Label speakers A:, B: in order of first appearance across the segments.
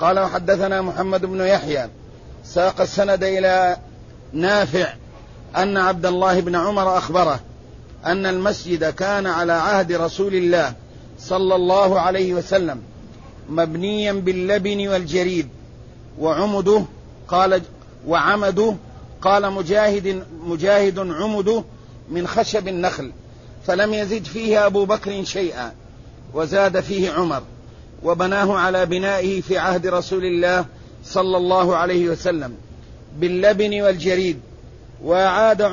A: قال وحدثنا محمد بن يحيى ساق السند إلى نافع أن عبد الله بن عمر أخبره أن المسجد كان على عهد رسول الله صلى الله عليه وسلم مبنيا باللبن والجريد وعمده قال مجاهد عمده من خشب النخل، فلم يزد فيه أبو بكر شيئا، وزاد فيه عمر، وبناه على بنائه في عهد رسول الله صلى الله عليه وسلم باللبن والجريد، وأعاد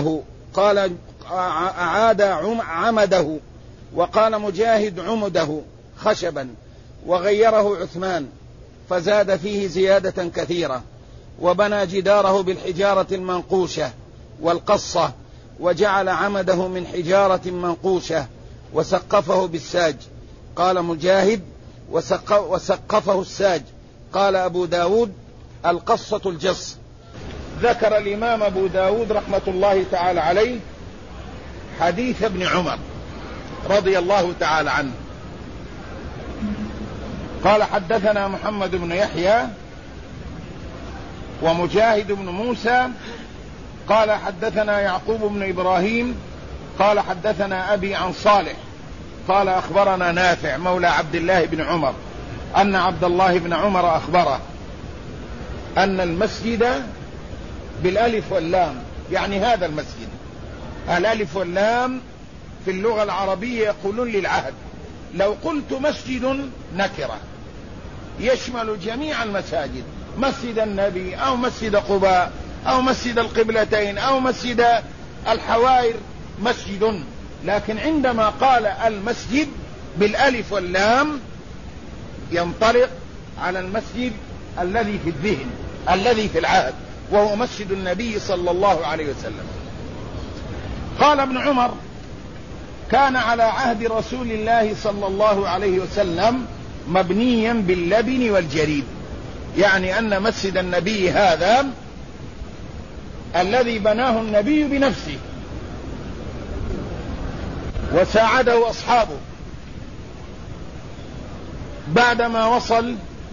A: عمده، وقال مجاهد عمده خشبا، وغيره عثمان فزاد فيه زيادة كثيرة، وبنى جداره بالحجارة المنقوشة والقصة، وجعل عمده من حجارة منقوشة، وسقفه بالساج. قال مجاهد وسقفه الساج. قال أبو داود القصة الجص. ذكر الإمام أبو داود رحمة الله تعالى عليه حديث ابن عمر رضي الله تعالى عنه قال حدثنا محمد بن يحيى ومجاهد بن موسى قال حدثنا يعقوب بن إبراهيم قال حدثنا أبي عن صالح قال أخبرنا نافع مولى عبد الله بن عمر أن عبد الله بن عمر أخبره أن المسجد بالألف واللام، يعني هذا المسجد، الألف واللام في اللغة العربية يقولون للعهد. لو قلت مسجد نكرة يشمل جميع المساجد، مسجد النبي أو مسجد قباء أو مسجد القبلتين أو مسجد الحوائر مسجد، لكن عندما قال المسجد بالألف واللام ينطلق على المسجد الذي في الذهن الذي في العهد، وهو مسجد النبي صلى الله عليه وسلم. قال ابن عمر كان على عهد رسول الله صلى الله عليه وسلم مبنيا باللبن والجريد، يعني أن مسجد النبي هذا الذي بناه النبي بنفسه وساعده أصحابه بعدما وصل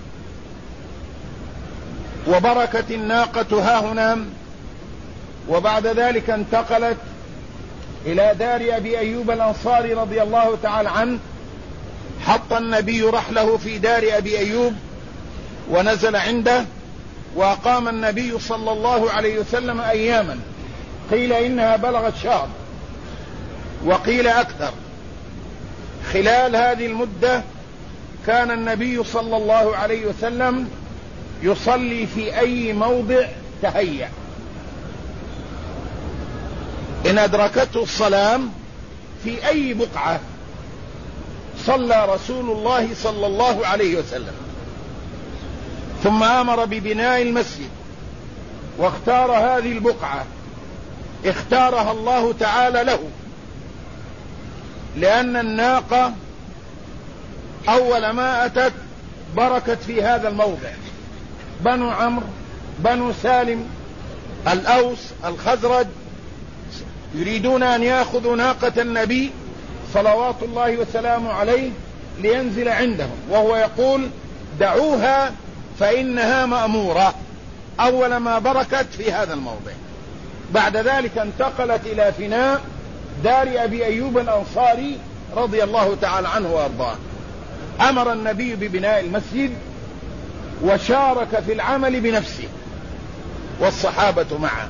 A: وبركت الناقة هاهنا، وبعد ذلك انتقلت إلى دار أبي أيوب الأنصاري رضي الله تعالى عنه. حط النبي رحله في دار أبي أيوب ونزل عنده، وأقام النبي صلى الله عليه وسلم أياما، قيل إنها بلغت شهر وقيل أكثر. خلال هذه المدة كان النبي صلى الله عليه وسلم يصلي في أي موضع تهيأ، إن أدركته الصلاة في أي بقعة صلى رسول الله صلى الله عليه وسلم. ثم أمر ببناء المسجد واختار هذه البقعة اختارها الله تعالى له، لأن الناقة أول ما أتت بركت في هذا الموضع. بنو عمرو بنو سالم الأوس الخزرج يريدون أن يأخذوا ناقة النبي صلوات الله وسلامه عليه لينزل عندهم، وهو يقول دعوها فإنها مأمورة. أول ما بركت في هذا الموضع. بعد ذلك انتقلت إلى فناء دار أبي أيوب الأنصاري رضي الله تعالى عنه وأرضاه. أمر النبي ببناء المسجد وشارك في العمل بنفسه والصحابة معه.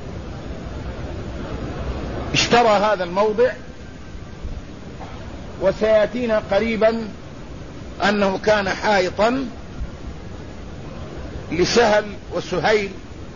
A: اشترى هذا الموضع، وسيأتينا قريبا أنه كان حائطا لسهل وسهيل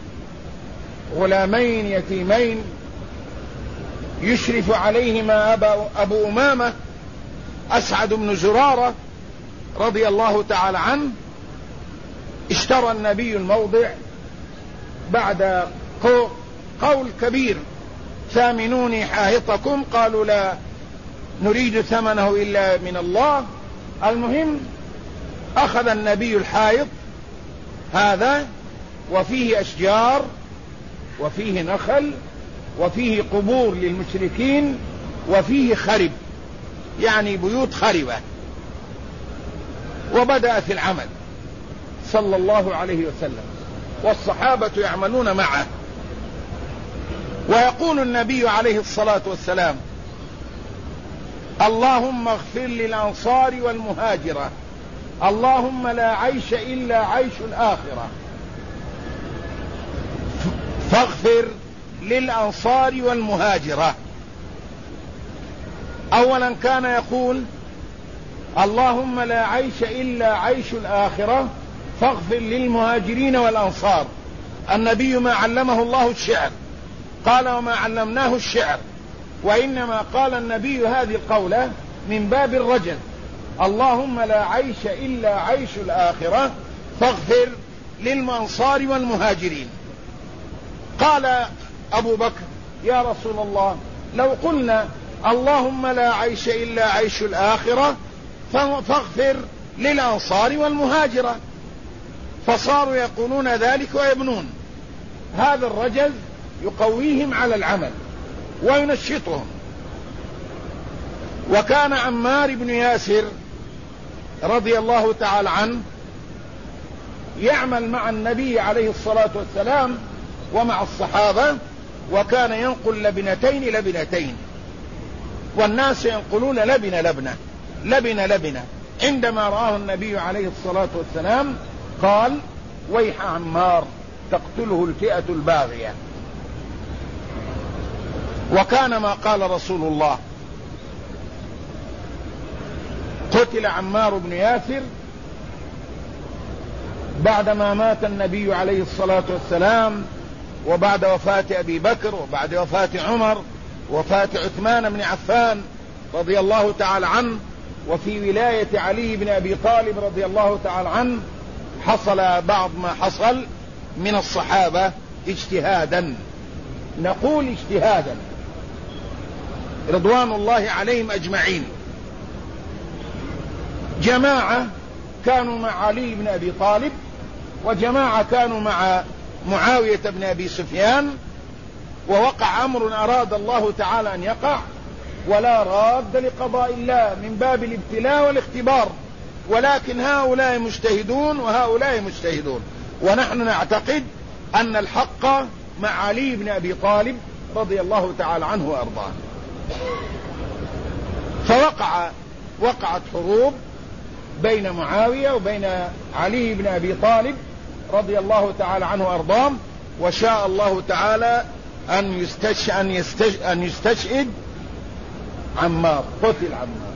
A: غلامين يتيمين يشرف عليهما أبو أمامة أسعد بن زرارة رضي الله تعالى عنه. اشترى النبي الموضع بعد قول كبير ثامنوني حائطكم، قالوا لا نريد ثمنه إلا من الله. المهم أخذ النبي الحائط هذا، وفيه أشجار وفيه نخل وفيه قبور للمشركين وفيه خرب، يعني بيوت خربة، وبدأ في العمل. صلى الله عليه وسلم، والصحابة يعملون معه. ويقول النبي عليه الصلاة والسلام: اللهم اغفر للأنصار والمهاجرة، اللهم لا عيش إلا عيش الآخرة، فاغفر للأنصار والمهاجرة. أولا كان يقول: اللهم لا عيش إلا عيش الآخرة، فاغفر للمهاجرين والأنصار. النبي ما علمه الله الشعر، قال: وما علمناه الشعر، وإنما قال النبي هذه القولة من باب الرجل: اللهم لا عيش إلا عيش الآخرة، فاغفر للأنصار والمهاجرين. قال أبو بكر: يا رسول الله، لو قلنا اللهم لا عيش إلا عيش الآخرة فاغفر للأنصار والمهاجرة، فصاروا يقولون ذلك ويبنون. هذا الرجل يقويهم على العمل وينشطهم. وكان عمار بن ياسر رضي الله تعالى عنه يعمل مع النبي عليه الصلاة والسلام ومع الصحابة، وكان ينقل لبنتين لبنتين، والناس ينقلون لبنة. عندما رآه النبي عليه الصلاة والسلام قال: ويح عمار، تقتله الفئة الباغية. وكان ما قال رسول الله: قتل عمار بن ياسر بعدما مات النبي عليه الصلاة والسلام، وبعد وفاة أبي بكر، وبعد وفاة عمر، وفاة عثمان بن عفان رضي الله تعالى عنه، وفي ولاية علي بن أبي طالب رضي الله تعالى عنه. حصل بعض ما حصل من الصحابة اجتهادا، نقول اجتهادا رضوان الله عليهم أجمعين. جماعة كانوا مع علي بن أبي طالب، وجماعة كانوا مع معاوية بن أبي سفيان، ووقع أمر أراد الله تعالى أن يقع، ولا راد لقضاء الله من باب الابتلاء والاختبار، ولكن هؤلاء مجتهدون وهؤلاء مجتهدون، ونحن نعتقد أن الحق مع علي بن أبي طالب رضي الله تعالى عنه وأرضاه. فوقعت حروب بين معاوية وبين علي بن أبي طالب رضي الله تعالى عنه وأرضاه، وشاء الله تعالى أن يستشهد عمار، قتل عمار،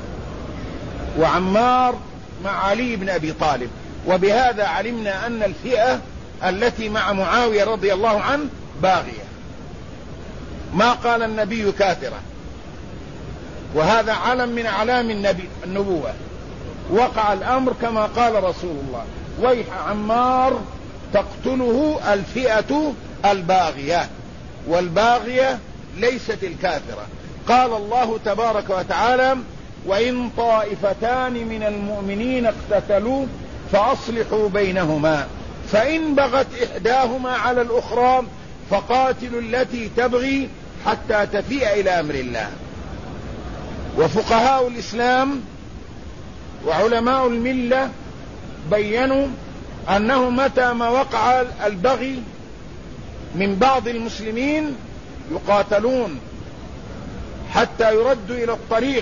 A: وعمار مع علي بن أبي طالب. وبهذا علمنا أن الفئة التي مع معاوية رضي الله عنه باغية، ما قال النبي كافرة، وهذا علم من أعلام النبوة. وقع الأمر كما قال رسول الله: ويح عمار، تقتله الفئة الباغية، والباغية ليست الكافرة. قال الله تبارك وتعالى: وإن طائفتان من المؤمنين اقتتلوا فأصلحوا بينهما، فإن بغت إحداهما على الأخرى فقاتلوا التي تبغي حتى تفيء إلى أمر الله. وفقهاء الإسلام وعلماء الملة بيّنوا أنه متى ما وقع البغي من بعض المسلمين يقاتلون حتى يردوا إلى الطريق،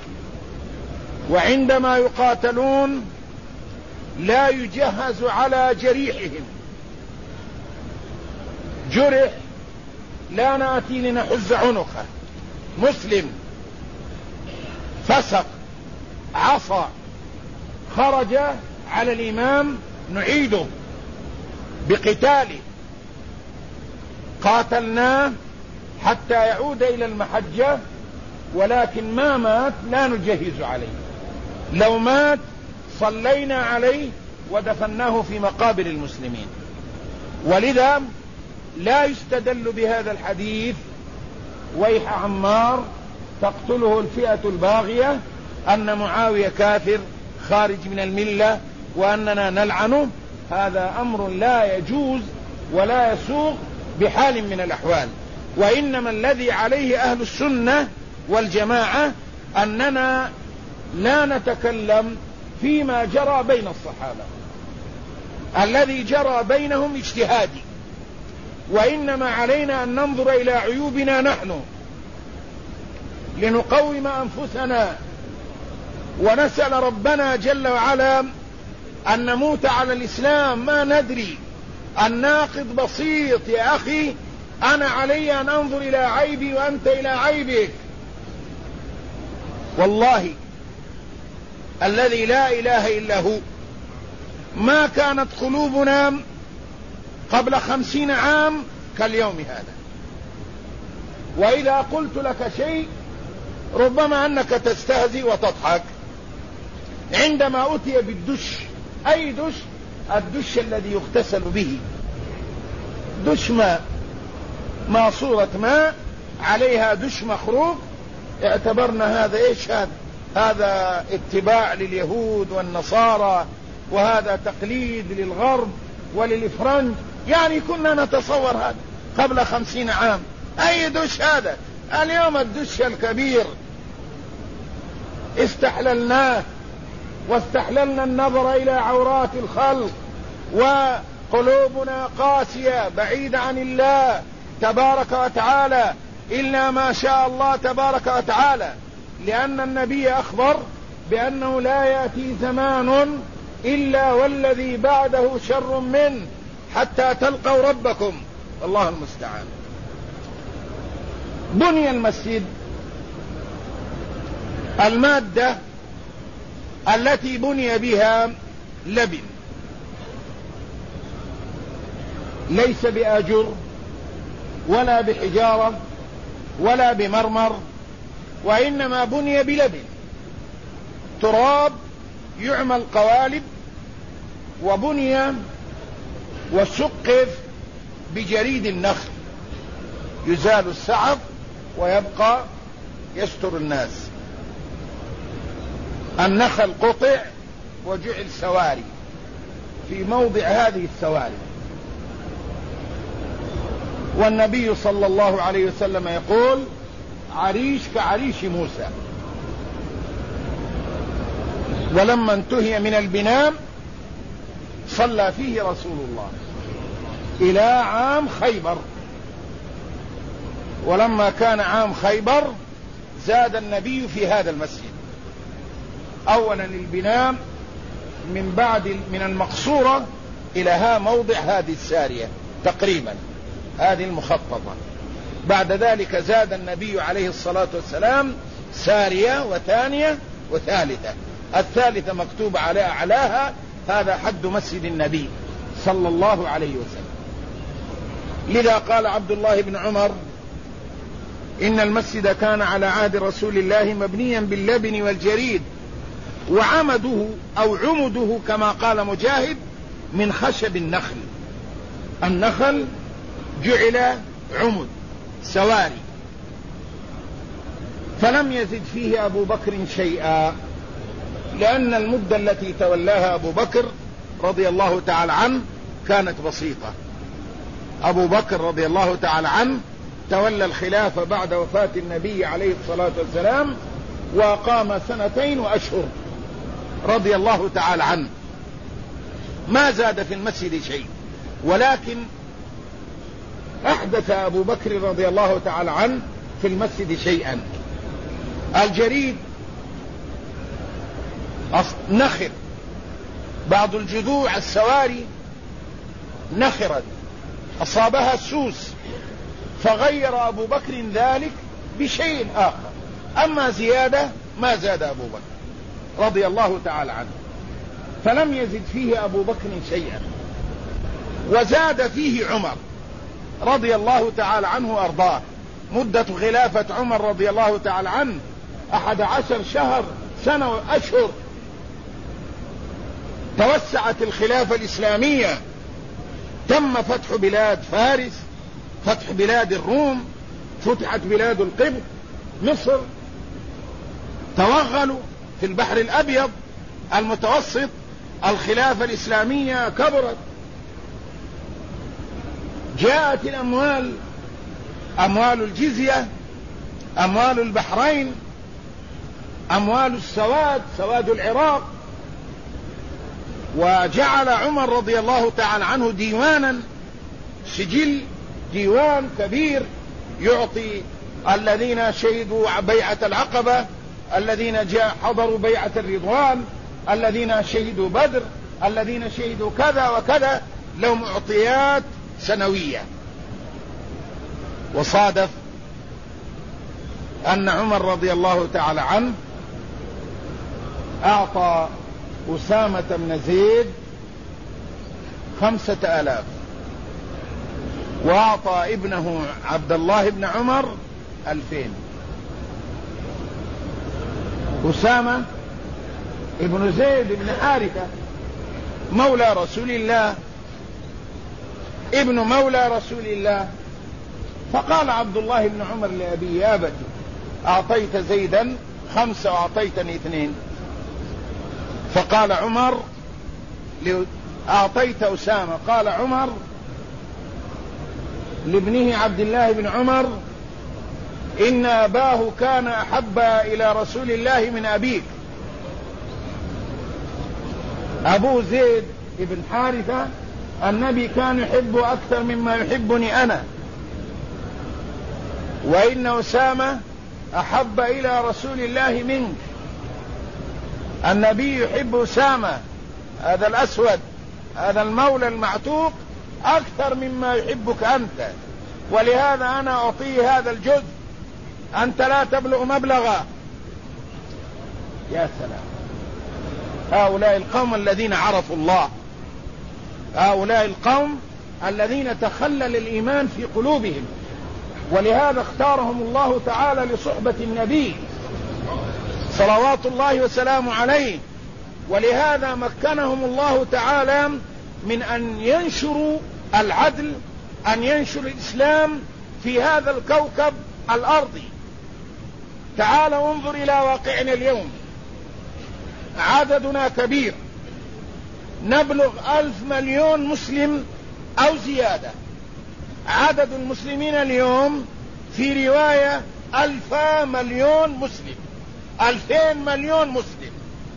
A: وعندما يقاتلون لا يجهز على جريحهم. جرح لا نأتي لنحز عنقه، مسلم فسق عصى خرج على الإمام نعيده بقتاله، قاتلناه حتى يعود إلى المحجة، ولكن ما مات لا نجهز عليه. لو مات صلينا عليه ودفناه في مقابر المسلمين. ولذا لا يستدل بهذا الحديث: ويح عمار، تقتله الفئة الباغية، أن معاوية كافر خارج من الملة وأننا نلعنه. هذا أمر لا يجوز ولا يسوغ بحال من الأحوال. وإنما الذي عليه أهل السنة والجماعة أننا لا نتكلم فيما جرى بين الصحابة، الذي جرى بينهم اجتهادي، وإنما علينا أن ننظر إلى عيوبنا نحن لنقوم أنفسنا ونسأل ربنا جل وعلا أن نموت على الإسلام ما ندري. الناقض بسيط يا أخي، أنا علي أن أنظر إلى عيبي وأنت إلى عيبك. والله الذي لا إله إلا هو ما كانت قلوبنا قبل 50 عام كاليوم هذا. وإذا قلت لك شيء ربما أنك تستهزئ وتضحك. عندما أتي بالدش، أي دش؟ الدش الذي يغتسل به، دش ماء، ماسورة ماء عليها دش مخروق، اعتبرنا هذا ايش؟ هذا اتباع لليهود والنصارى، وهذا تقليد للغرب وللفرنج. يعني كنا نتصور هذا قبل 50 عام. اي دش هذا؟ اليوم الدش الكبير استحللناه، واستحللنا النظر إلى عورات الخلق، وقلوبنا قاسية بعيدة عن الله تبارك وتعالى إلا ما شاء الله تبارك وتعالى، لأن النبي أخبر بأنه لا يأتي زمان إلا والذي بعده شر منه حتى تلقوا ربكم. الله المستعان. بني المسجد، المادة التي بني بها لبن، ليس بآجر ولا بحجارة ولا بمرمر، وإنما بني بلبن، تراب يعمل قوالب، وبني وسقف بجريد النخل، يزال السعف ويبقى يستر الناس. النخل قطع وجعل سواري في موضع هذه السواري. والنبي صلى الله عليه وسلم يقول: عريش كعريش موسى. ولما انتهي من البناء صلى فيه رسول الله إلى عام خيبر. ولما كان عام خيبر زاد النبي في هذا المسجد. أولا البناء من المقصورة إلى موضع هذه السارية تقريبا، هذه المخططة. بعد ذلك زاد النبي عليه الصلاة والسلام سارية وثانية وثالثة. الثالثة مكتوب على أعلاها هذا حد مسجد النبي صلى الله عليه وسلم. لذا قال عبد الله بن عمر: إن المسجد كان على عهد رسول الله مبنيا باللبن والجريد، وعمده أو عمده كما قال مجاهد من خشب النخل. النخل جعل عمد سواري. فلم يزد فيه أبو بكر شيئا، لأن المدة التي تولاها أبو بكر رضي الله تعالى عنه كانت بسيطة. أبو بكر رضي الله تعالى عنه تولى الخلافة بعد وفاة النبي عليه الصلاة والسلام، وقام 2 أشهر رضي الله تعالى عنه. ما زاد في المسجد شيء، ولكن أحدث أبو بكر رضي الله تعالى عنه في المسجد شيئا. الجريد نخر، بعض الجذوع السواري نخرت أصابها السوس، فغير أبو بكر ذلك بشيء آخر. أما زيادة ما زاد أبو بكر رضي الله تعالى عنه، فلم يزد فيه أبو بكر شيئا. وزاد فيه عمر رضي الله تعالى عنه وأرضاه. مدة خلافة عمر رضي الله تعالى عنه 11 شهر، سنة وأشهر. توسعت الخلافة الإسلامية، تم فتح بلاد فارس، فتح بلاد الروم، فتحت بلاد القبط، مصر، توغلوا في البحر الأبيض المتوسط. الخلافة الإسلامية كبرت، جاءت الأموال، أموال الجزية، أموال البحرين، أموال السواد، سواد العراق، وجعل عمر رضي الله تعالى عنه ديوانا، سجل ديوان كبير يعطي الذين شهدوا بيعة العقبة، الذين حضروا بيعة الرضوان، الذين شهدوا بدر، الذين شهدوا كذا وكذا، لهم معطيات سنوية. وصادف أن عمر رضي الله تعالى عنه أعطى أسامة بن زيد 5000، وأعطى ابنه عبد الله بن عمر 2000. أسامة ابن زيد بن حارثة مولى رسول الله، ابن مولى رسول الله. فقال عبد الله بن عمر لأبي: يا أبت، أعطيت زيدا 5 وأعطيتني 2. فقال عمر: أعطيت أسامة. قال عمر لابنه عبد الله بن عمر: إن أباه كان أحب إلى رسول الله من أبيك. أبو زيد بن حارثة النبي كان يحبه أكثر مما يحبني أنا، وإن أسامة أحب إلى رسول الله منك. النبي يحب أسامة هذا الأسود، هذا المولى المعتوق، أكثر مما يحبك أنت، ولهذا أنا أعطيه هذا الجزء، أنت لا تبلغ مبلغا. يا سلام، هؤلاء القوم الذين عرفوا الله، هؤلاء القوم الذين تخلل الإيمان في قلوبهم، ولهذا اختارهم الله تعالى لصحبة النبي صلوات الله وسلامه عليه، ولهذا مكنهم الله تعالى من أن ينشروا العدل، أن ينشروا الإسلام في هذا الكوكب الأرضي. تعالوا انظر إلى واقعنا اليوم، عددنا كبير، نبلغ 1000 مليون مسلم أو زيادة. عدد المسلمين اليوم في رواية 1000 مليون مسلم، 2000 مليون مسلم.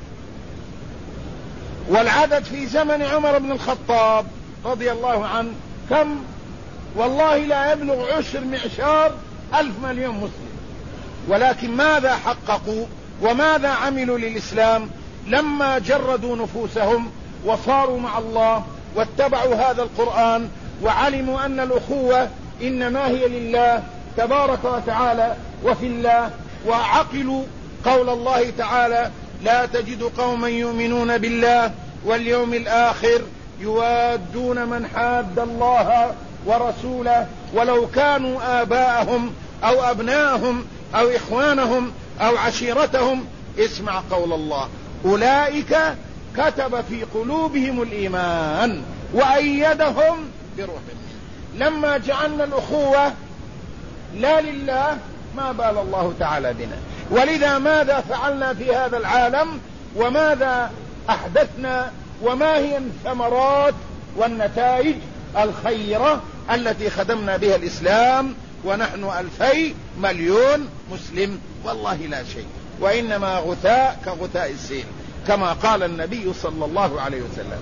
A: والعدد في زمن عمر بن الخطاب رضي الله عنه كم؟ والله لا يبلغ 10 معشار 1000 مليون مسلم. ولكن ماذا حققوا وماذا عملوا للإسلام لما جردوا نفوسهم وصاروا مع الله واتبعوا هذا القرآن وعلموا أن الأخوة إنما هي لله تبارك وتعالى وفي الله، وعقلوا قول الله تعالى: لا تجد قوما يؤمنون بالله واليوم الآخر يوادون من حاد الله ورسوله ولو كانوا آباءهم أو أبناءهم أو إخوانهم أو عشيرتهم. اسمع قول الله: أولئك كتب في قلوبهم الإيمان وأيدهم بروح منه. لما جعلنا الأخوة لا لله ما بال الله تعالى بنا. ولذا ماذا فعلنا في هذا العالم وماذا أحدثنا وما هي الثمرات والنتائج الخيرة التي خدمنا بها الإسلام ونحن 2000 مليون مسلم؟ والله لا شيء، وإنما غثاء كغثاء السيل، كما قال النبي صلى الله عليه وسلم: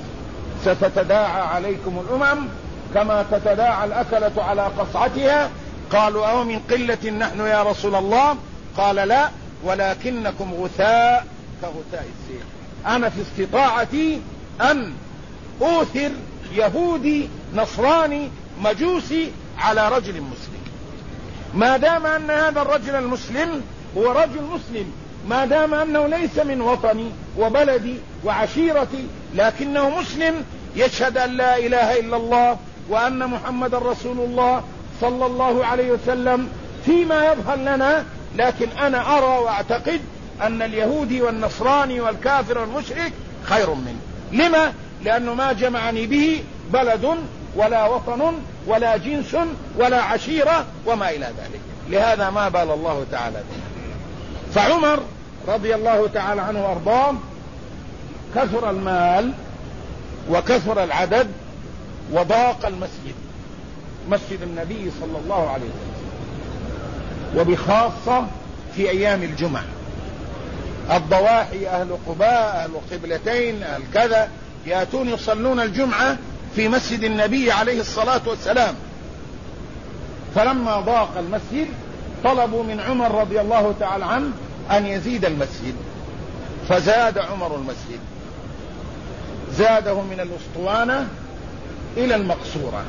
A: ستتداعى عليكم الأمم كما تتداعى الأكلة على قصعتها. قالوا: أو من قلة نحن يا رسول الله؟ قال: لا، ولكنكم غثاء كغثاء السيل. أنا في استطاعتي أن أوثر يهودي نصراني مجوسي على رجل مسلم، ما دام أن هذا الرجل المسلم هو رجل مسلم، ما دام أنه ليس من وطني وبلدي وعشيرتي، لكنه مسلم يشهد أن لا إله إلا الله وأن محمد رسول الله صلى الله عليه وسلم فيما يظهر لنا. لكن أنا أرى وأعتقد أن اليهودي والنصراني والكافر والمشرك خير منه. لما؟ لأنه ما جمعني به بلد ولا وطن ولا جنس ولا عشيرة وما إلى ذلك. لهذا ما بال الله تعالى به. فعمر رضي الله تعالى عنه وارضاه كثر المال وكثر العدد وضاق المسجد، مسجد النبي صلى الله عليه وسلم، وبخاصة في أيام الجمعة. الضواحي، أهل قباء، أهل قبلتين، أهل كذا، يأتون يصلون الجمعة في مسجد النبي عليه الصلاة والسلام. فلما ضاق المسجد طلبوا من عمر رضي الله تعالى عنه أن يزيد المسجد، فزاد عمر المسجد، زاده من الأسطوانة إلى المقصورة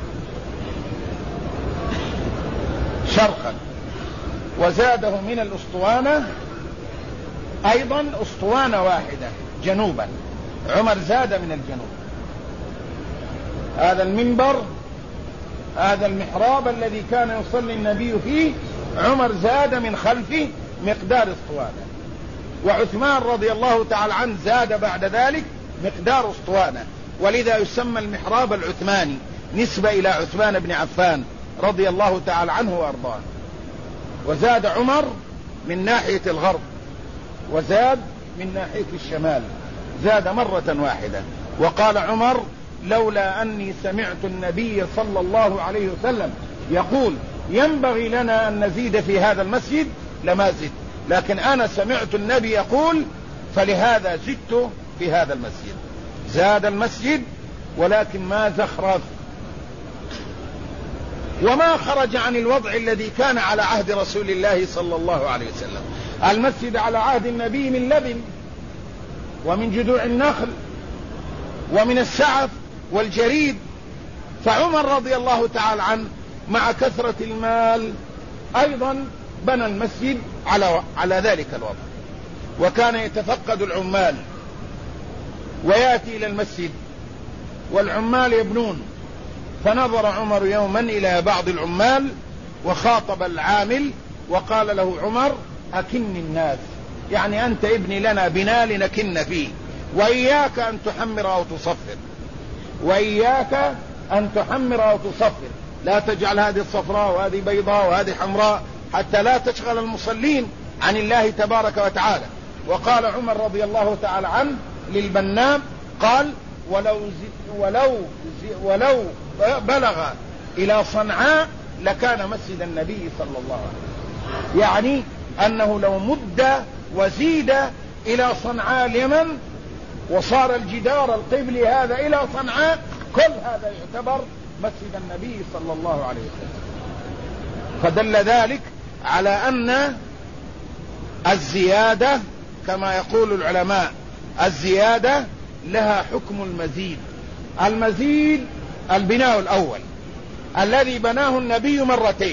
A: شرقا، وزاده من الأسطوانة أيضا أسطوانة واحدة جنوبا. عمر زاد من الجنوب. هذا المنبر، هذا المحراب الذي كان يصلي النبي فيه، عمر زاد من خلفه مقدار أسطوانة، وعثمان رضي الله تعالى عنه زاد بعد ذلك مقدار أسطوانة، ولذا يسمى المحراب العثماني نسبة إلى عثمان بن عفان رضي الله تعالى عنه وأرضاه. وزاد عمر من ناحية الغرب، وزاد من ناحية الشمال، زاد مرة واحدة. وقال عمر: لولا أني سمعت النبي صلى الله عليه وسلم يقول ينبغي لنا أن نزيد في هذا المسجد لما زدت، لكن أنا سمعت النبي يقول فلهذا زدت في هذا المسجد. زاد المسجد ولكن ما زخرف، وما خرج عن الوضع الذي كان على عهد رسول الله صلى الله عليه وسلم. المسجد على عهد النبي من لبن ومن جذوع النخل ومن السعف والجريد، فعمر رضي الله تعالى عنه مع كثرة المال أيضا بنى المسجد على ذلك الوضع، وكان يتفقد العمال ويأتي إلى المسجد والعمال يبنون. فنظر عمر يوما إلى بعض العمال وخاطب العامل وقال له عمر: أكن الناس، يعني أنت ابني لنا بناء لنكن فيه، وإياك أن تحمر أو تصفر، وإياك أن تحمر أو تصفر، لا تجعل هذه الصفراء وهذه بيضاء وهذه حمراء حتى لا تشغل المصلين عن الله تبارك وتعالى. وقال عمر رضي الله تعالى عنه للبنام قال: ولو بلغ إلى صنعاء لكان مسجد النبي صلى الله عليه وسلم، يعني أنه لو مد وزيد إلى صنعاء اليمن وصار الجدار القبلي هذا إلى صنعاء، كل هذا يعتبر مسجد النبي صلى الله عليه وسلم. فدل ذلك على أن الزيادة كما يقول العلماء، الزيادة لها حكم المزيد. المزيد البناء الأول الذي بناه النبي مرتين،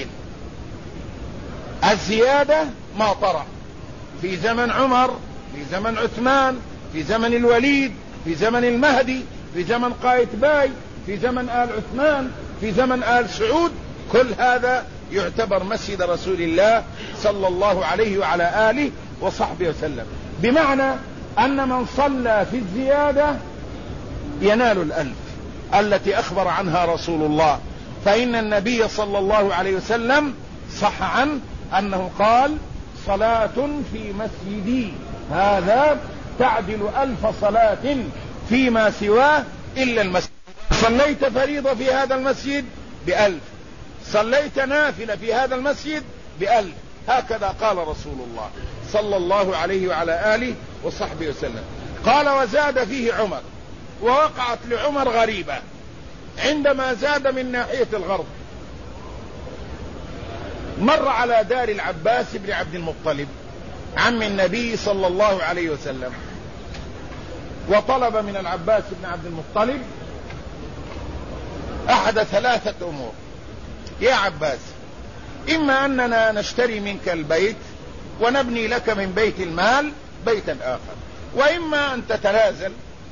A: الزيادة ما طرأ في زمن عمر، في زمن عثمان، في زمن الوليد، في زمن المهدي، في زمن قايتباي، في زمن آل عثمان، في زمن آل سعود، كل هذا يعتبر مسجد رسول الله صلى الله عليه وعلى آله وصحبه وسلم. بمعنى أن من صلى في الزيادة ينال الألف التي أخبر عنها رسول الله. فإن النبي صلى الله عليه وسلم صح عنه أنه قال: صلاة في مسجدي هذا تعدل 1000 صلاة فيما سواه إلا المسجد. صليت فريضة في هذا المسجد ب1000، صليت نافلة في هذا المسجد ب1000. هكذا قال رسول الله صلى الله عليه وعلى آله وصحبه وسلم. قال: وزاد فيه عمر. ووقعت لعمر غريبة عندما زاد من ناحية الغرب. مر على دار العباس بن عبد المطلب عم النبي صلى الله عليه وسلم، وطلب من العباس بن عبد المطلب أحد 3 أمور: يا عباس، إما أننا نشتري منك البيت ونبني لك من بيت المال بيتا آخر، وإما أن تتنازل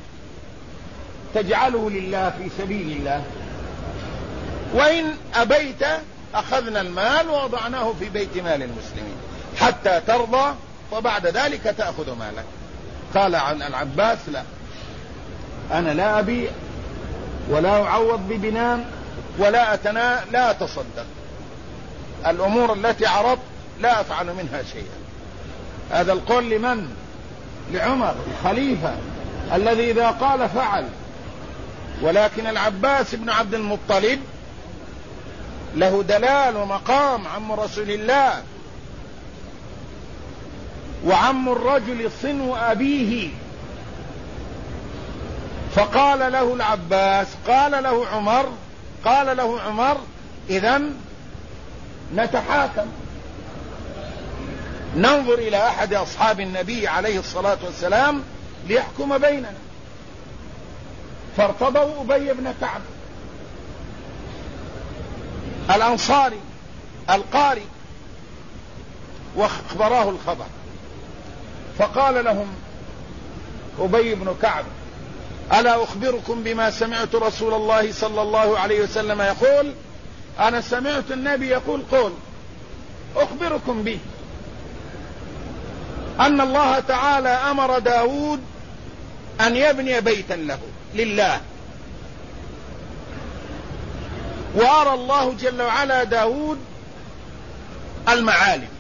A: تجعله لله في سبيل الله، وإن أبيت أخذنا المال ووضعناه في بيت مال المسلمين حتى ترضى، وبعد ذلك تأخذ مالك. قال عن العباس: لا، أنا لا أبيع ولا أعوض ببناء ولا لا أتصدق، الأمور التي عرضت لا أفعل منها شيئا. هذا القول لمن؟ لعمر الخليفة الذي إذا قال فعل. ولكن العباس بن عبد المطلب له دلال ومقام عم رسول الله، وعم الرجل صنو أبيه. فقال له العباس قال له عمر إذن نتحاكم، ننظر إلى أحد أصحاب النبي عليه الصلاة والسلام ليحكم بيننا. فارتضوا أبي بن كعب الأنصاري القاري واخبراه الخبر. فقال لهم أبي بن كعب: ألا أخبركم بما سمعت رسول الله صلى الله عليه وسلم يقول؟ أنا سمعت النبي يقول قول أخبركم به، أن الله تعالى أمر داود أن يبني بيتا له لله، وأرى الله جل وعلا داود المعالم.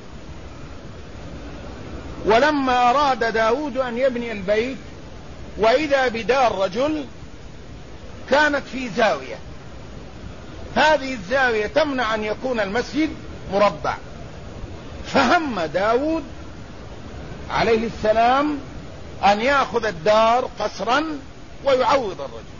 A: ولما أراد داود أن يبني البيت وإذا بدار رجل كانت في زاوية، هذه الزاوية تمنع أن يكون المسجد مربع، فهم داود عليه السلام أن يأخذ الدار قصرا ويعوض الرجل.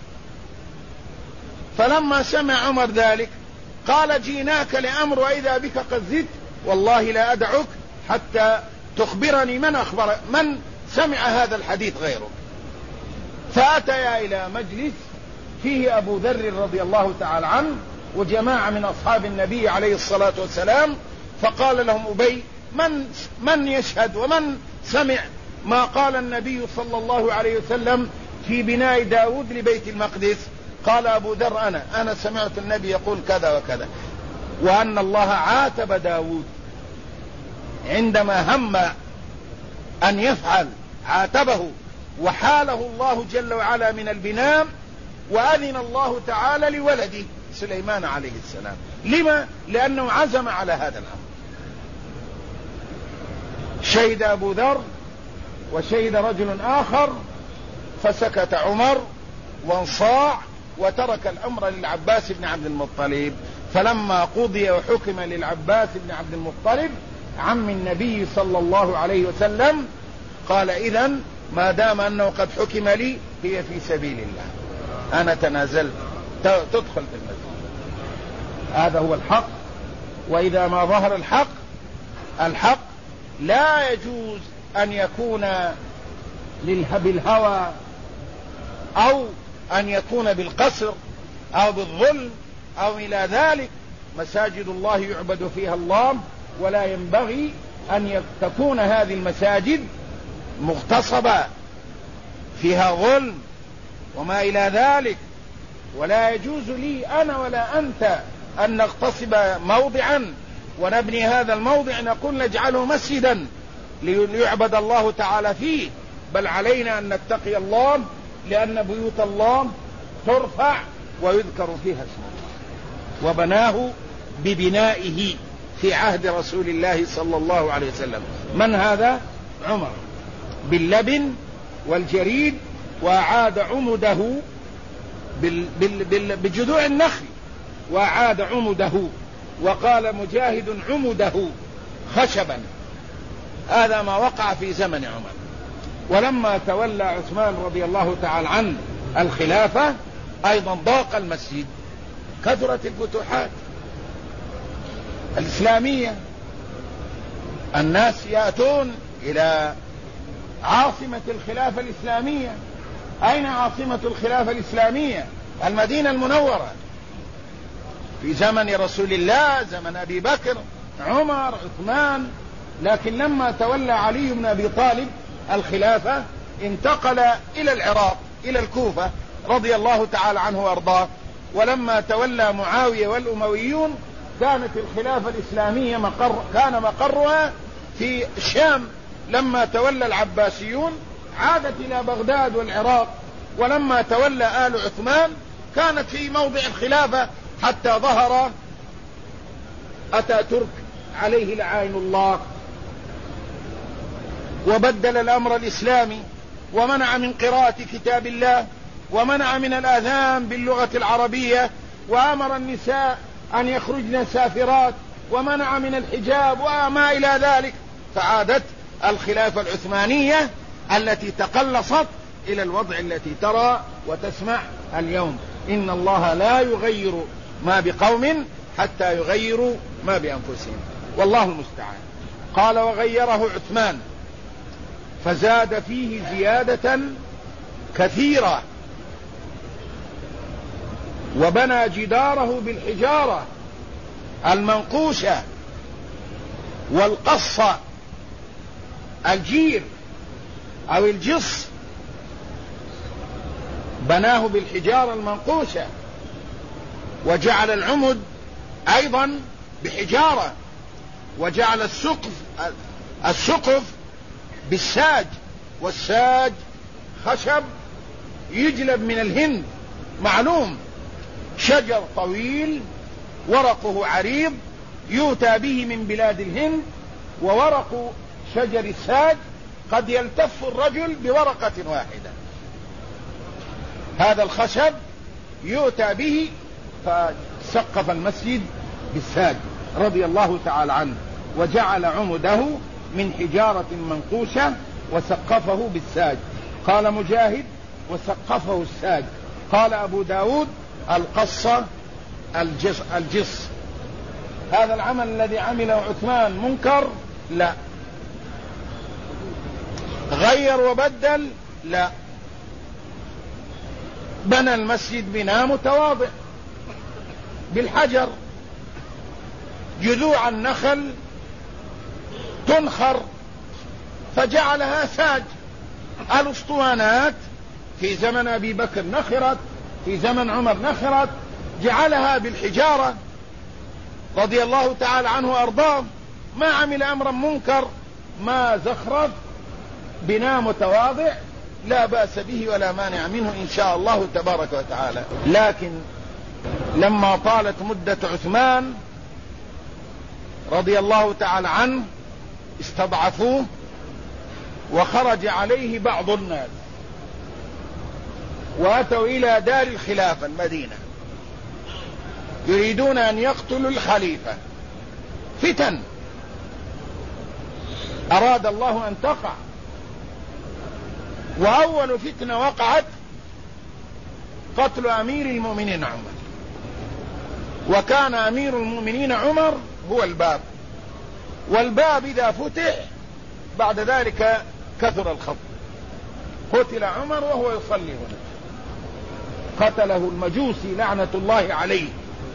A: فلما سمع عمر ذلك قال: جيناك لأمر وإذا بك قد زدت، والله لا أدعك حتى تخبرني من سمع هذا الحديث غيرك. فأتيا إلى مجلس فيه أبو ذر رضي الله تعالى عنه وجماعة من أصحاب النبي عليه الصلاة والسلام، فقال لهم أبي: من يشهد ومن سمع ما قال النبي صلى الله عليه وسلم في بناء داود لبيت المقدس؟ قال أبو ذر: أنا سمعت النبي يقول كذا وكذا، وأن الله عاتب داود عندما هم أن يفعل، عاتبه وحاله الله جل وعلا من البناء، وأذن الله تعالى لولده سليمان عليه السلام. لما؟ لأنه عزم على هذا الأمر. شهد أبو ذر وشهد رجل آخر، فسكت عمر وانصاع وترك الأمر للعباس بن عبد المطلب. فلما قضي وحكم للعباس بن عبد المطلب عم النبي صلى الله عليه وسلم قال: إذن ما دام أنه قد حكم لي هي في سبيل الله، أنا تنازلت، تدخل في المسجد. هذا هو الحق. وإذا ما ظهر الحق لا يجوز أن يكون بالهوى أو أن يكون بالقصر أو بالظلم أو إلى ذلك. مساجد الله يعبد فيها الله، ولا ينبغي أن تكون هذه المساجد مغتصبة فيها ظلم وما إلى ذلك. ولا يجوز لي أنا ولا أنت أن نغتصب موضعا ونبني هذا الموضع نقول نجعله مسجدا ليعبد الله تعالى فيه، بل علينا أن نتقي الله، لأن بيوت الله ترفع ويذكر فيها اسمه. وبناه ببنائه في عهد رسول الله صلى الله عليه وسلم. من هذا؟ عمر، باللبن والجريد، وأعاد عمده بجذوع النخل، وأعاد عمده، وقال مجاهد عمده خشبا. هذا ما وقع في زمن عمر. ولما تولى عثمان رضي الله تعالى عنه الخلافة أيضا ضاق المسجد، كثرت الفتوحات الإسلامية، الناس يأتون إلى عاصمة الخلافة الإسلامية. أين عاصمة الخلافة الإسلامية؟ المدينة المنورة في زمن رسول الله، زمن أبي بكر، عمر، عثمان. لكن لما تولى علي بن أبي طالب الخلافة انتقل إلى العراق، إلى الكوفة رضي الله تعالى عنه وأرضاه. ولما تولى معاوية والأمويون كانت الخلافة الإسلامية كان مقرها في الشام. لما تولى العباسيون عادت إلى بغداد والعراق. ولما تولى آل عثمان كانت في موضع الخلافة حتى ظهر أتاتورك عليه لعائن الله، وبدل الأمر الإسلامي، ومنع من قراءة كتاب الله، ومنع من الآذان باللغة العربية، وأمر النساء أن يخرجن سافرات، ومنع من الحجاب وما إلى ذلك. فعادت الخلافة العثمانية التي تقلصت إلى الوضع التي ترى وتسمع اليوم. إن الله لا يغير ما بقوم حتى يغيروا ما بأنفسهم، والله المستعان. قال: وغيره عثمان فزاد فيه زيادة كثيرة، وبنى جداره بالحجارة المنقوشة والقصة، الجير أو الجص، بناه بالحجارة المنقوشة، وجعل العمد أيضا بحجارة، وجعل السقف بالساج، والساج خشب يجلب من الهند، معلوم، شجر طويل ورقه عريض يؤتى به من بلاد الهند، وورق شجر الساج قد يلتف الرجل بورقة واحدة. هذا الخشب يؤتى به، فسقف المسجد بالساج رضي الله تعالى عنه، وجعل عمده من حجارة منقوشة وسقفه بالساج. قال مجاهد: وسقفه الساج. قال أبو داود: القصة الجص. هذا العمل الذي عمله عثمان منكر؟ لا. غير وبدل؟ لا. بنى المسجد بناء متواضع بالحجر، جذوع النخل تنخر فجعلها ساج. الاسطوانات في زمن أبي بكر نخرت، في زمن عمر نخرت، جعلها بالحجارة رضي الله تعالى عنه وأرضاه. ما عمل أمرا منكر، ما زخرف، بناء متواضع، لا بأس به ولا مانع منه إن شاء الله تبارك وتعالى. لكن لما طالت مدة عثمان رضي الله تعالى عنه استضعفوه، وخرج عليه بعض الناس وأتوا إلى دار الخلافة المدينة يريدون أن يقتلوا الخليفة. فتن أراد الله أن تقع، وأول فتنة وقعت قتل أمير المؤمنين عمر، وكان أمير المؤمنين عمر هو الباب، والباب إذا فتح بعد ذلك كثر الخط. قتل عمر وهو يصلي هنا، قتله المجوسي لعنة الله عليه.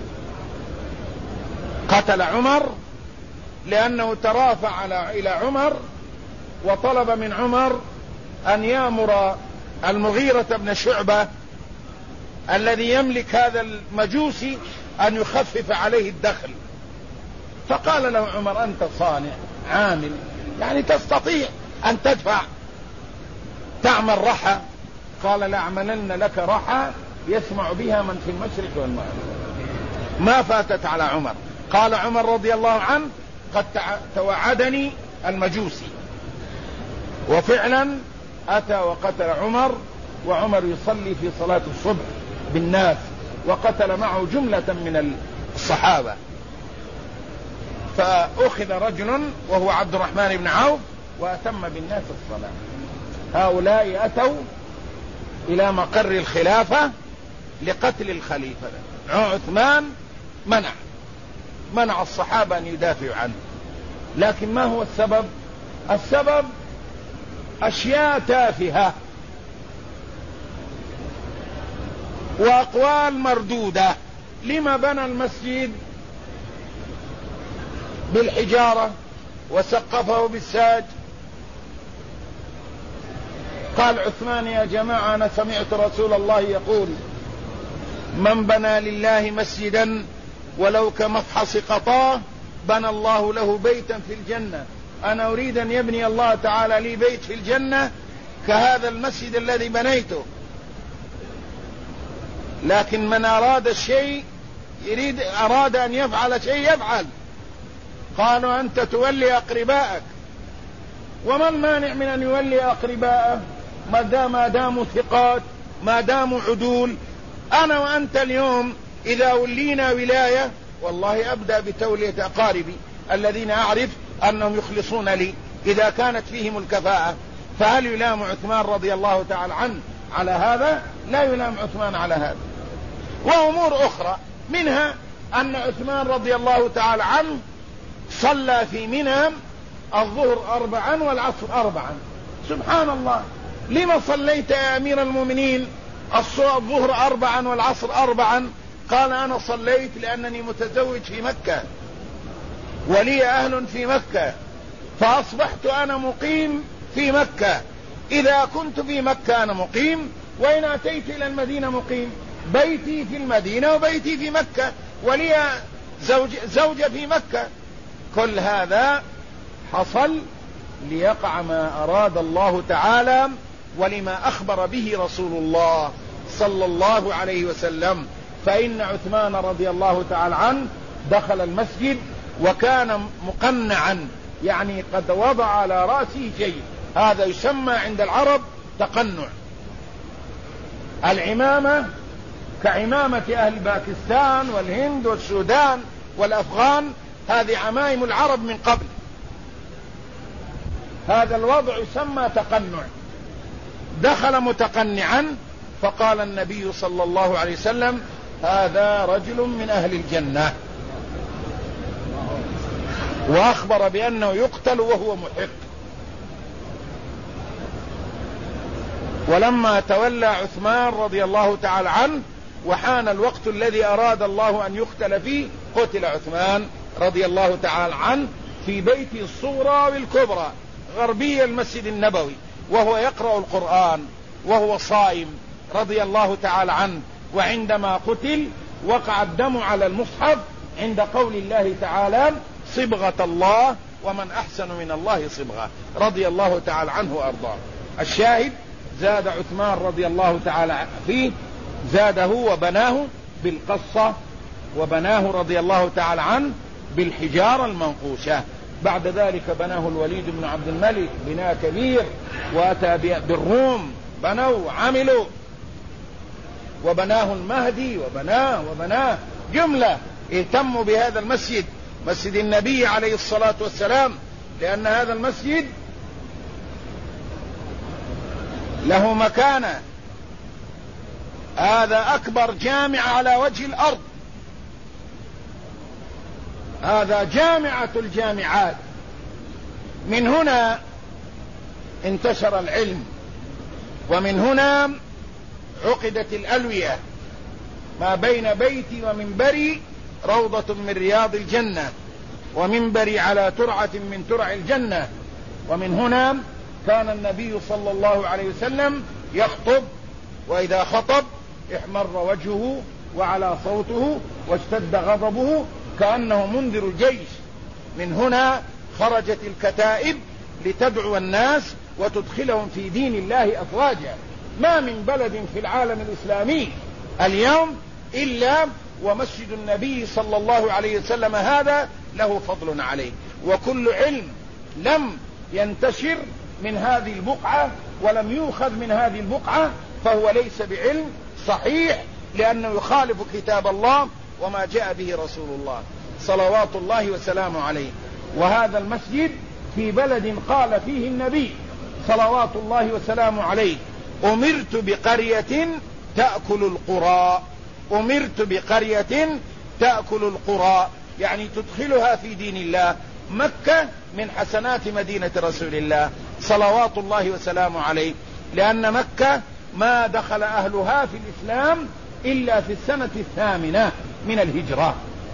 A: قتل عمر لأنه ترافع إلى عمر وطلب من عمر أن يأمر المغيرة بن شعبة الذي يملك هذا المجوسي أن يخفف عليه الدخل. فقال له عمر: أنت صانع عامل، يعني تستطيع أن تدفع، تعمل رحى. قال: لأعملن لك رحى يسمع بها من في المشرق والمغرب. ما فاتت على عمر. قال عمر رضي الله عنه: قد توعدني المجوسي. وفعلا أتى وقتل عمر، وعمر يصلي في صلاة الصبح بالناس، وقتل معه جملة من الصحابة. فأخذ رجل وهو عبد الرحمن بن عوف وأتم بالناس الصلاة. هؤلاء أتوا إلى مقر الخلافة لقتل الخليفة. عثمان منع الصحابة أن يدافعوا عنه. لكن ما هو السبب؟ السبب أشياء تافهة وأقوال مردودة. لما بنى المسجد بالحجارة وسقفه بالساج؟ قال عثمان: يا جماعة، أنا سمعت رسول الله يقول: من بنى لله مسجدا ولو كمفحص قطاه بنى الله له بيتا في الجنة. أنا أريد أن يبني الله تعالى لي بيت في الجنة كهذا المسجد الذي بنيته. لكن من أراد الشيء أراد أن يفعل شيء يفعل. قالوا: أنت تولي أقربائك. وما المانع من أن يولي أقربائه ما داموا ثقات، ما داموا عدول؟ أنا وأنت اليوم إذا ولينا ولاية والله أبدأ بتولية أقاربي الذين أعرف أنهم يخلصون لي، إذا كانت فيهم الكفاءة، فهل يلام عثمان رضي الله تعالى عنه على هذا؟ لا يلام عثمان على هذا. وأمور أخرى منها أن عثمان رضي الله تعالى عنه صلى في منى الظهر 4 والعصر 4. سبحان الله، لما صليت يا أمير المؤمنين الظهر 4 والعصر 4؟ قال أنا صليت لأنني متزوج في مكة ولي أهل في مكة، فأصبحت أنا مقيم في مكة. إذا كنت في مكة أنا مقيم، وإن أتيت إلى المدينة مقيم، بيتي في المدينة وبيتي في مكة، ولي زوجة في مكة. كل هذا حصل ليقع ما أراد الله تعالى ولما أخبر به رسول الله صلى الله عليه وسلم. فإن عثمان رضي الله تعالى عنه دخل المسجد وكان مقنعا، يعني قد وضع على رأسه شيء، هذا يسمى عند العرب تقنع. العمامة كعمامة أهل باكستان والهند والسودان والأفغان، هذه عمائم العرب من قبل، هذا الوضع يسمى تقنع. دخل متقنعا، فقال النبي صلى الله عليه وسلم هذا رجل من أهل الجنة، وأخبر بأنه يقتل وهو محق. ولما تولى عثمان رضي الله تعالى عنه وحان الوقت الذي أراد الله أن يقتل فيه، قتل عثمان رضي الله تعالى عنه في بيته الصغرى والكبرى غربي المسجد النبوي، وهو يقرأ القرآن وهو صائم رضي الله تعالى عنه. وعندما قتل وقع الدم على المصحف عند قول الله تعالى صبغة الله ومن أحسن من الله صبغة، رضي الله تعالى عنه وأرضاه. الشاهد زاد عثمان رضي الله تعالى فيه، زاده وبناه بالقصة، وبناه رضي الله تعالى عنه بالحجارة المنقوشة. بعد ذلك بناه الوليد بن عبد الملك بناء كبير، وأتى بالروم بنوا عملوا، وبناه المهدي وبناه جملة اهتموا بهذا المسجد، مسجد النبي عليه الصلاة والسلام، لأن هذا المسجد له مكانة. هذا أكبر جامع على وجه الأرض، هذا جامعة الجامعات. من هنا انتشر العلم، ومن هنا عقدت الألوية. ما بين بيتي ومنبري روضة من رياض الجنة، ومنبري على ترعة من ترع الجنة. ومن هنا كان النبي صلى الله عليه وسلم يخطب، وإذا خطب احمر وجهه وعلى صوته واشتد غضبه كأنه منذر الجيش. من هنا خرجت الكتائب لتدعو الناس وتدخلهم في دين الله أفواجا. ما من بلد في العالم الإسلامي اليوم إلا ومسجد النبي صلى الله عليه وسلم هذا له فضل عليه. وكل علم لم ينتشر من هذه البقعة ولم يؤخذ من هذه البقعة فهو ليس بعلم صحيح، لأنه يخالف كتاب الله وما جاء به رسول الله صلوات الله وسلامه عليه. وهذا المسجد في بلد قال فيه النبي صلوات الله وسلامه عليه أمرت بقرية تأكل القرى، أمرت بقرية تأكل القرى، يعني تدخلها في دين الله. مكة من حسنات مدينة رسول الله صلوات الله وسلامه عليه، لأن مكة ما دخل أهلها في الإسلام إلا في السنة 8 من الهجرة.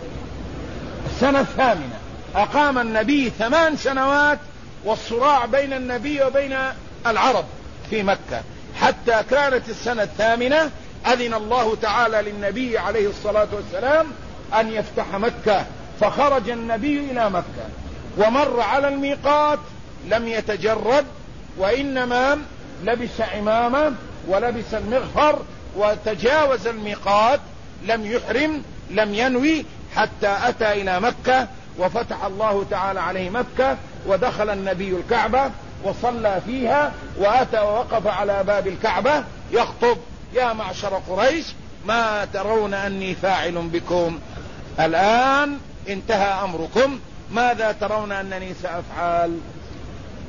A: السنة 8 أقام النبي 8 سنوات، والصراع بين النبي وبين العرب في مكة، حتى كانت السنة 8 أذن الله تعالى للنبي عليه الصلاة والسلام أن يفتح مكة، فخرج النبي إلى مكة ومر على الميقات لم يتجرد، وإنما لبس عمامة ولبس المغفر وتجاوز الميقات، لم يحرم لم ينوي، حتى أتى إلى مكة وفتح الله تعالى عليه مكة، ودخل النبي الكعبة وصلى فيها، وأتى ووقف على باب الكعبة يخطب: يا معشر قريش ما ترون أني فاعل بكم؟ الآن انتهى أمركم، ماذا ترون أنني سأفعل؟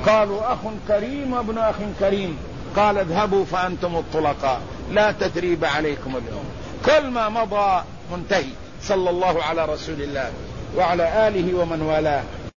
A: قالوا أخ كريم وابن أخ كريم. قال اذهبوا فأنتم الطلقاء لا تثريب عليكم اليوم. كل ما مضى منتهي. صلى الله على رسول الله وعلى آله ومن والاه.